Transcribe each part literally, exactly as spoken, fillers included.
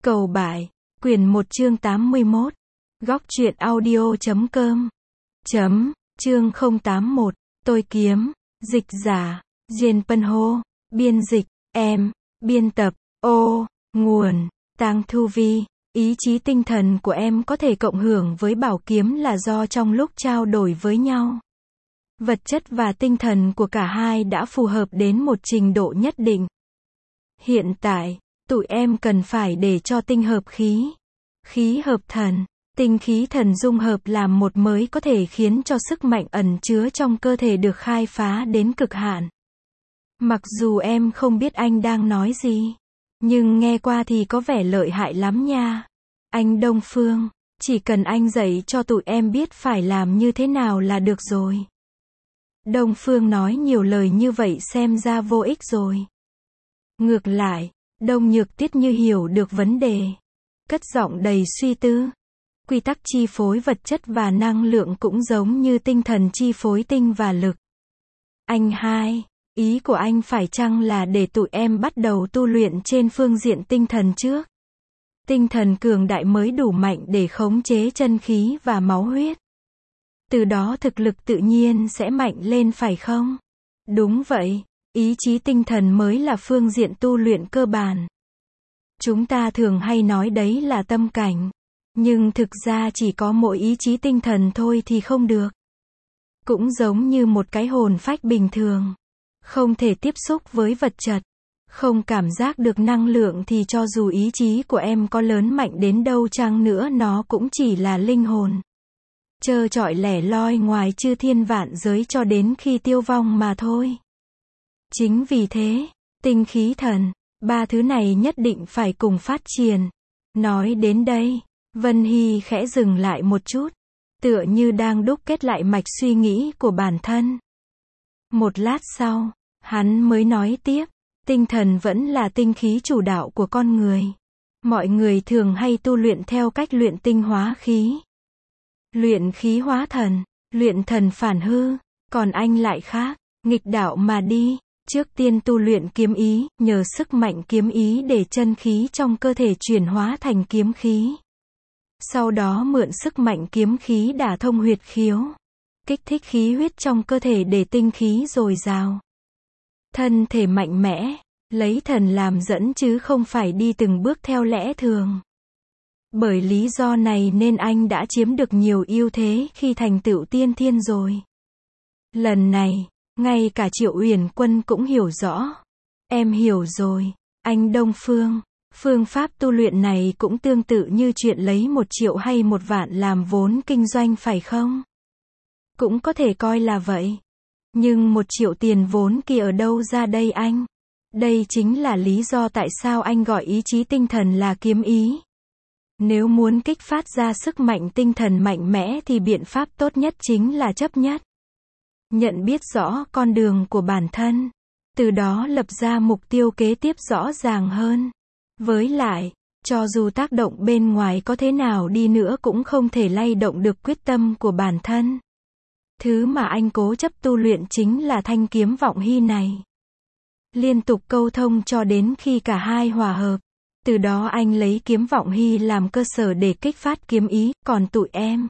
Cầu Bại, quyển một chương tám mươi mốt. Góc truyện audio chấm com. Chấm, chương không tám mốt. Tôi kiếm, dịch giả, Diên Pân Hô, biên dịch, em, biên tập, ô, nguồn, Tang Thu Vi. Ý chí tinh thần của em có thể cộng hưởng với bảo kiếm là do trong lúc trao đổi với nhau, vật chất và tinh thần của cả hai đã phù hợp đến một trình độ nhất định. Hiện tại, tụi em cần phải để cho tinh hợp khí, khí hợp thần, tinh khí thần dung hợp làm một mới có thể khiến cho sức mạnh ẩn chứa trong cơ thể được khai phá đến cực hạn. Mặc dù em không biết anh đang nói gì, nhưng nghe qua thì có vẻ lợi hại lắm nha. Anh Đông Phương, chỉ cần anh dạy cho tụi em biết phải làm như thế nào là được rồi. Đông Phương nói nhiều lời như vậy xem ra vô ích rồi. Ngược lại, Đông Nhược Tiết như hiểu được vấn đề, cất giọng đầy suy tư. Quy tắc chi phối vật chất và năng lượng cũng giống như tinh thần chi phối tinh và lực. Anh hai, ý của anh phải chăng là để tụi em bắt đầu tu luyện trên phương diện tinh thần trước? Tinh thần cường đại mới đủ mạnh để khống chế chân khí và máu huyết. Từ đó thực lực tự nhiên sẽ mạnh lên phải không? Đúng vậy, ý chí tinh thần mới là phương diện tu luyện cơ bản. Chúng ta thường hay nói đấy là tâm cảnh, nhưng thực ra chỉ có mỗi ý chí tinh thần thôi thì không được. Cũng giống như một cái hồn phách bình thường, không thể tiếp xúc với vật chất, không cảm giác được năng lượng thì cho dù ý chí của em có lớn mạnh đến đâu chăng nữa nó cũng chỉ là linh hồn, trơ trọi lẻ loi ngoài chư thiên vạn giới cho đến khi tiêu vong mà thôi. Chính vì thế, tinh khí thần, ba thứ này nhất định phải cùng phát triển. Nói đến đây, Vân Hy khẽ dừng lại một chút, tựa như đang đúc kết lại mạch suy nghĩ của bản thân. Một lát sau, hắn mới nói tiếp, tinh thần vẫn là tinh khí chủ đạo của con người. Mọi người thường hay tu luyện theo cách luyện tinh hóa khí, luyện khí hóa thần, luyện thần phản hư, còn anh lại khác, nghịch đạo mà đi. Trước tiên tu luyện kiếm ý, nhờ sức mạnh kiếm ý để chân khí trong cơ thể chuyển hóa thành kiếm khí. Sau đó mượn sức mạnh kiếm khí đả thông huyệt khiếu, kích thích khí huyết trong cơ thể để tinh khí dồi dào. Thân thể mạnh mẽ, lấy thần làm dẫn chứ không phải đi từng bước theo lẽ thường. Bởi lý do này nên anh đã chiếm được nhiều ưu thế khi thành tựu tiên thiên rồi. Lần này, ngay cả Triệu Uyển Quân cũng hiểu rõ. Em hiểu rồi, anh Đông Phương. Phương pháp tu luyện này cũng tương tự như chuyện lấy một triệu hay một vạn làm vốn kinh doanh phải không? Cũng có thể coi là vậy. Nhưng một triệu tiền vốn kia ở đâu ra đây anh? Đây chính là lý do tại sao anh gọi ý chí tinh thần là kiếm ý. Nếu muốn kích phát ra sức mạnh tinh thần mạnh mẽ thì biện pháp tốt nhất chính là chấp nhất. Nhận biết rõ con đường của bản thân, từ đó lập ra mục tiêu kế tiếp rõ ràng hơn. Với lại, cho dù tác động bên ngoài có thế nào đi nữa cũng không thể lay động được quyết tâm của bản thân. Thứ mà anh cố chấp tu luyện chính là thanh kiếm vọng hy này. Liên tục câu thông cho đến khi cả hai hòa hợp. Từ đó anh lấy kiếm vọng hy làm cơ sở để kích phát kiếm ý, còn tụi em,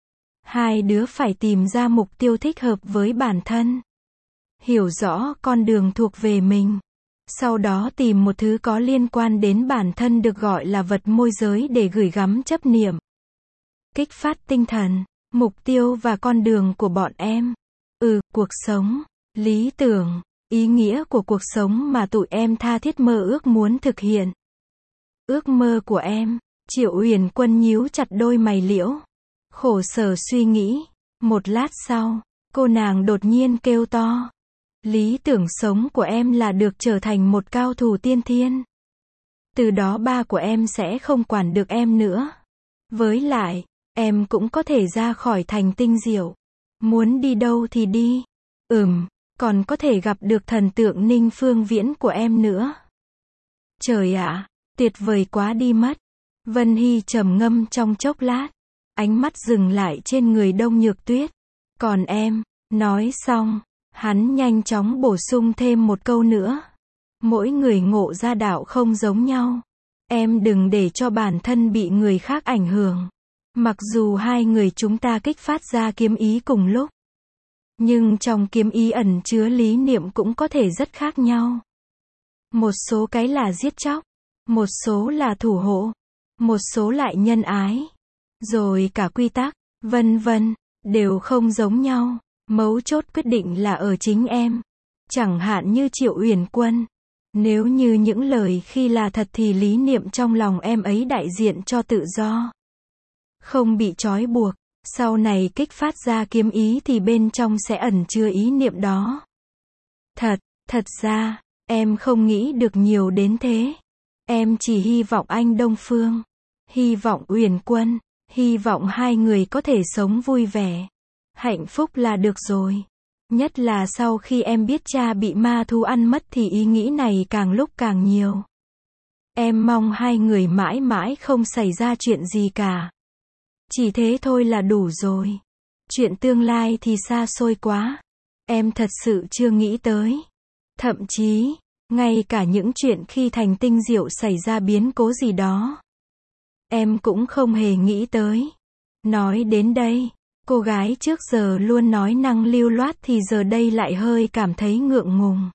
hai đứa phải tìm ra mục tiêu thích hợp với bản thân. Hiểu rõ con đường thuộc về mình. Sau đó tìm một thứ có liên quan đến bản thân được gọi là vật môi giới để gửi gắm chấp niệm. Kích phát tinh thần, mục tiêu và con đường của bọn em. Ừ, cuộc sống, lý tưởng, ý nghĩa của cuộc sống mà tụi em tha thiết mơ ước muốn thực hiện. Ước mơ của em, Triệu Uyển Quân nhíu chặt đôi mày liễu, khổ sở suy nghĩ. Một lát sau, cô nàng đột nhiên kêu to. Lý tưởng sống của em là được trở thành một cao thủ tiên thiên. Từ đó ba của em sẽ không quản được em nữa. Với lại, em cũng có thể ra khỏi thành tinh diệu. Muốn đi đâu thì đi. Ừm, còn có thể gặp được thần tượng Ninh Phương Viễn của em nữa. Trời ạ, tuyệt vời quá đi mất. Vân Hy trầm ngâm trong chốc lát, ánh mắt dừng lại trên người Đông Nhược Tuyết. Còn em, nói xong, hắn nhanh chóng bổ sung thêm một câu nữa. Mỗi người ngộ ra đạo không giống nhau. Em đừng để cho bản thân bị người khác ảnh hưởng. Mặc dù hai người chúng ta kích phát ra kiếm ý cùng lúc, nhưng trong kiếm ý ẩn chứa lý niệm cũng có thể rất khác nhau. Một số cái là giết chóc, một số là thủ hộ, một số lại nhân ái, rồi cả quy tắc, vân vân, đều không giống nhau. Mấu chốt quyết định là ở chính em. Chẳng hạn như Triệu Uyển Quân, nếu như những lời khi là thật thì lý niệm trong lòng em ấy đại diện cho tự do, không bị trói buộc. Sau này kích phát ra kiếm ý thì bên trong sẽ ẩn chứa ý niệm đó. Thật, thật ra, em không nghĩ được nhiều đến thế. Em chỉ hy vọng anh Đông Phương, hy vọng Uyển Quân, hy vọng hai người có thể sống vui vẻ, hạnh phúc là được rồi. Nhất là sau khi em biết cha bị ma thú ăn mất thì ý nghĩ này càng lúc càng nhiều. Em mong hai người mãi mãi không xảy ra chuyện gì cả. Chỉ thế thôi là đủ rồi. Chuyện tương lai thì xa xôi quá. Em thật sự chưa nghĩ tới. Thậm chí, ngay cả những chuyện khi thành tinh diệu xảy ra biến cố gì đó, em cũng không hề nghĩ tới. Nói đến đây, cô gái trước giờ luôn nói năng lưu loát thì giờ đây lại hơi cảm thấy ngượng ngùng.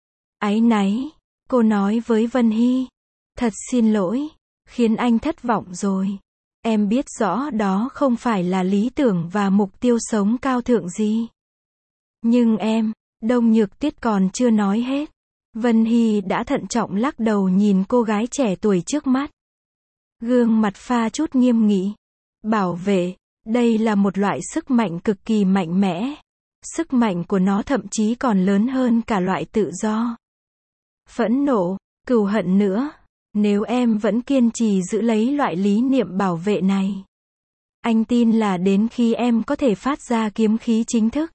Áy náy, cô nói với Vân Hy. Thật xin lỗi, khiến anh thất vọng rồi. Em biết rõ đó không phải là lý tưởng và mục tiêu sống cao thượng gì. Nhưng em, Đông Nhược Tuyết còn chưa nói hết. Vân Hy đã thận trọng lắc đầu nhìn cô gái trẻ tuổi trước mắt. Gương mặt pha chút nghiêm nghị. Bảo vệ, đây là một loại sức mạnh cực kỳ mạnh mẽ. Sức mạnh của nó thậm chí còn lớn hơn cả loại tự do, phẫn nộ, cừu hận nữa. Nếu em vẫn kiên trì giữ lấy loại lý niệm bảo vệ này, anh tin là đến khi em có thể phát ra kiếm khí chính thức,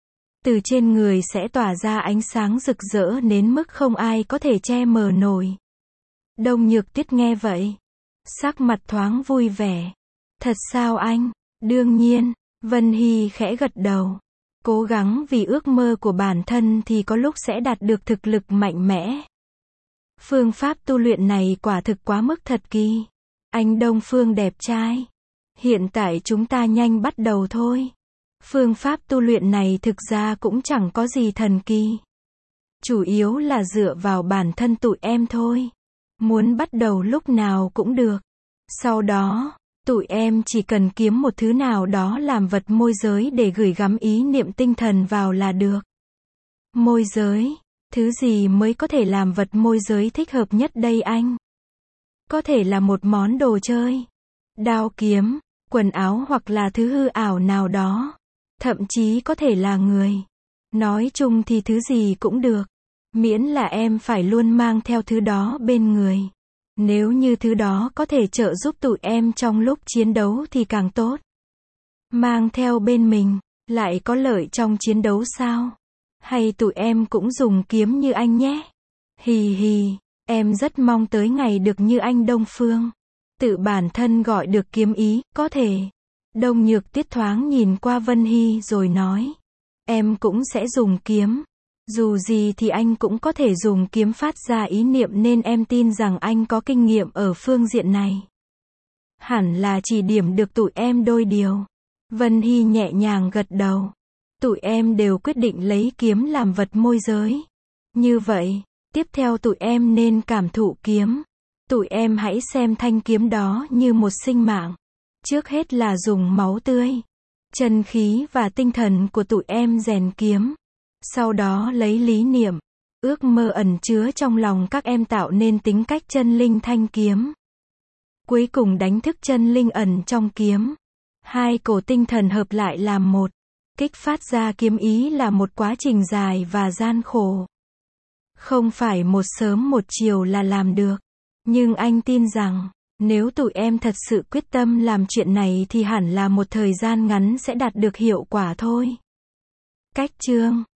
từ trên người sẽ tỏa ra ánh sáng rực rỡ đến mức không ai có thể che mờ nổi. Đông Nhược Tuyết nghe vậy, sắc mặt thoáng vui vẻ. Thật sao anh? Đương nhiên, Vân Hy khẽ gật đầu. Cố gắng vì ước mơ của bản thân thì có lúc sẽ đạt được thực lực mạnh mẽ. Phương pháp tu luyện này quả thực quá mức thật kỳ. Anh Đông Phương đẹp trai. Hiện tại chúng ta nhanh bắt đầu thôi. Phương pháp tu luyện này thực ra cũng chẳng có gì thần kỳ. Chủ yếu là dựa vào bản thân tụi em thôi. Muốn bắt đầu lúc nào cũng được. Sau đó, tụi em chỉ cần kiếm một thứ nào đó làm vật môi giới để gửi gắm ý niệm tinh thần vào là được. Môi giới? Thứ gì mới có thể làm vật môi giới thích hợp nhất đây anh? Có thể là một món đồ chơi, đao kiếm, quần áo hoặc là thứ hư ảo nào đó. Thậm chí có thể là người. Nói chung thì thứ gì cũng được. Miễn là em phải luôn mang theo thứ đó bên người. Nếu như thứ đó có thể trợ giúp tụi em trong lúc chiến đấu thì càng tốt. Mang theo bên mình, lại có lợi trong chiến đấu sao? Hay tụi em cũng dùng kiếm như anh nhé? Hì hì, em rất mong tới ngày được như anh Đông Phương. Tự bản thân gọi được kiếm ý, có thể. Đông Nhược Tuyết thoáng nhìn qua Vân Hy rồi nói. Em cũng sẽ dùng kiếm. Dù gì thì anh cũng có thể dùng kiếm phát ra ý niệm nên em tin rằng anh có kinh nghiệm ở phương diện này. Hẳn là chỉ điểm được tụi em đôi điều. Vân Hy nhẹ nhàng gật đầu. Tụi em đều quyết định lấy kiếm làm vật môi giới. Như vậy, tiếp theo tụi em nên cảm thụ kiếm. Tụi em hãy xem thanh kiếm đó như một sinh mạng. Trước hết là dùng máu tươi, chân khí và tinh thần của tụi em rèn kiếm. Sau đó lấy lý niệm, ước mơ ẩn chứa trong lòng các em tạo nên tính cách chân linh thanh kiếm. Cuối cùng đánh thức chân linh ẩn trong kiếm. Hai cổ tinh thần hợp lại làm một. Kích phát ra kiếm ý là một quá trình dài và gian khổ. Không phải một sớm một chiều là làm được. Nhưng anh tin rằng, nếu tụi em thật sự quyết tâm làm chuyện này thì hẳn là một thời gian ngắn sẽ đạt được hiệu quả thôi. Cách chương